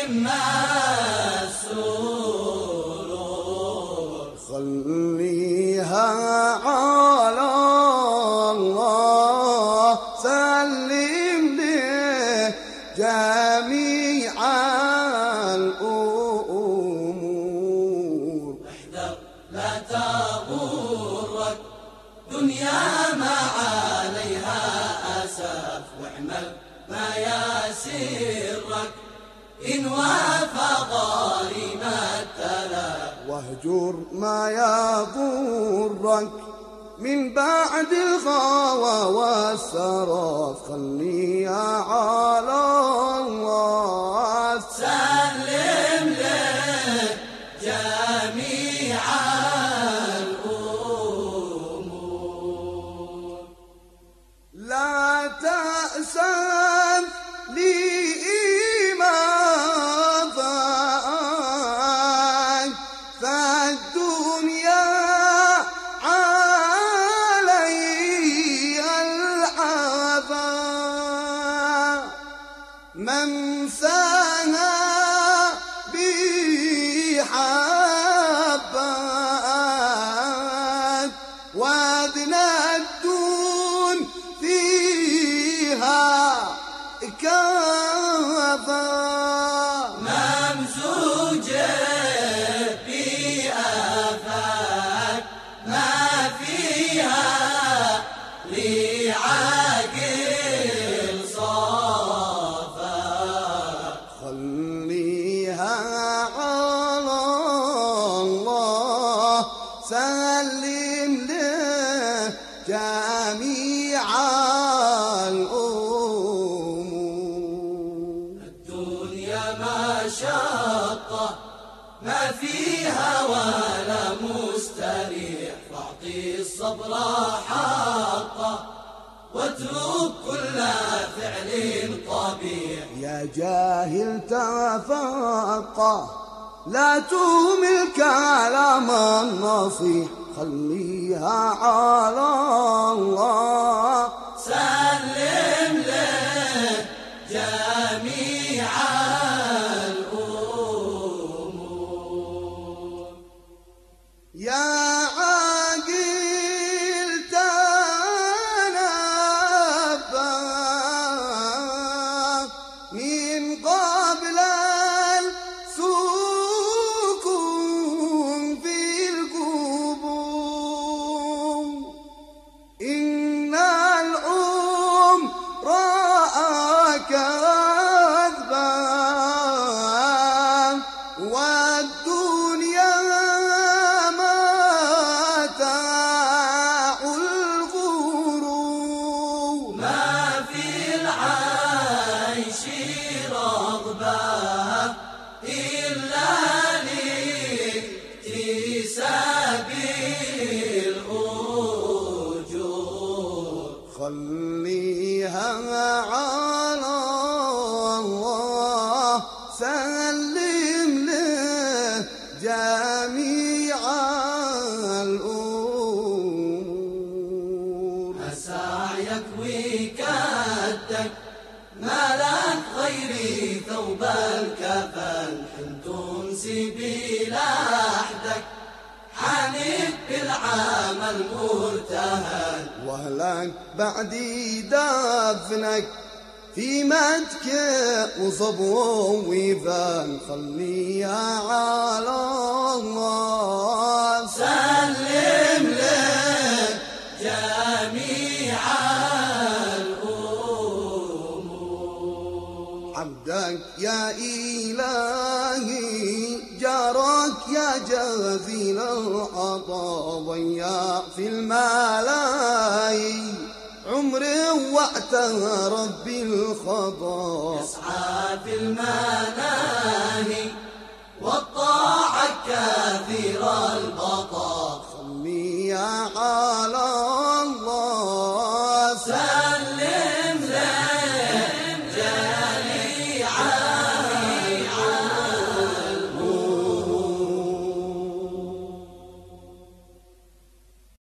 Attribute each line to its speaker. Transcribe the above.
Speaker 1: السرور خليها على الله سلم له جميع الأمور
Speaker 2: احذر لا تغرك دنيا ما عليها أسف واعمل ما يسرك إن وافق ريما التلف
Speaker 1: واهجر ما يضرك من بعد الغوى والسرف خليها على الله
Speaker 2: سلم له جميع الأمور
Speaker 1: لا تأسف لما ضاعك فالدنيا علي العذاب ممساها بحبات وادنى الدون فيها كذا
Speaker 2: ممزوجة بآفات ما فيها لعاقل صافا
Speaker 1: خليها على الله سلم له جميع الأمور
Speaker 2: الدنيا مشقة ما فيها ولا مستريح فاعطي الصبر حقه واترك كل فعل قبيح
Speaker 1: يا جاهل تفقه لا تهمل كلام النصيح خليها على الله
Speaker 2: سلم له جميع الأمور
Speaker 1: يا عاقل تنبه من قبل السكون في القبور إن العمر كذبا والدنيا متاع الغرور
Speaker 2: ما في العيش رغبة إلا لاكتساب الأجور
Speaker 1: خليها على الله سلم له جميع الأمور
Speaker 2: سعيك وكدك ما لك غيري ثوب الكفن حين تنسي بلحدك حانك بالعمل مرتهن
Speaker 1: واهلك بعد دفنك في متك وصبو وفان خليها على الله
Speaker 2: سلم له جميع الأمور
Speaker 1: عبدك يا إلهي جارك يا جزيل العطا ضيع في الملاي عمري واعترف بالخطا
Speaker 2: يسعى في المناهي والطاعة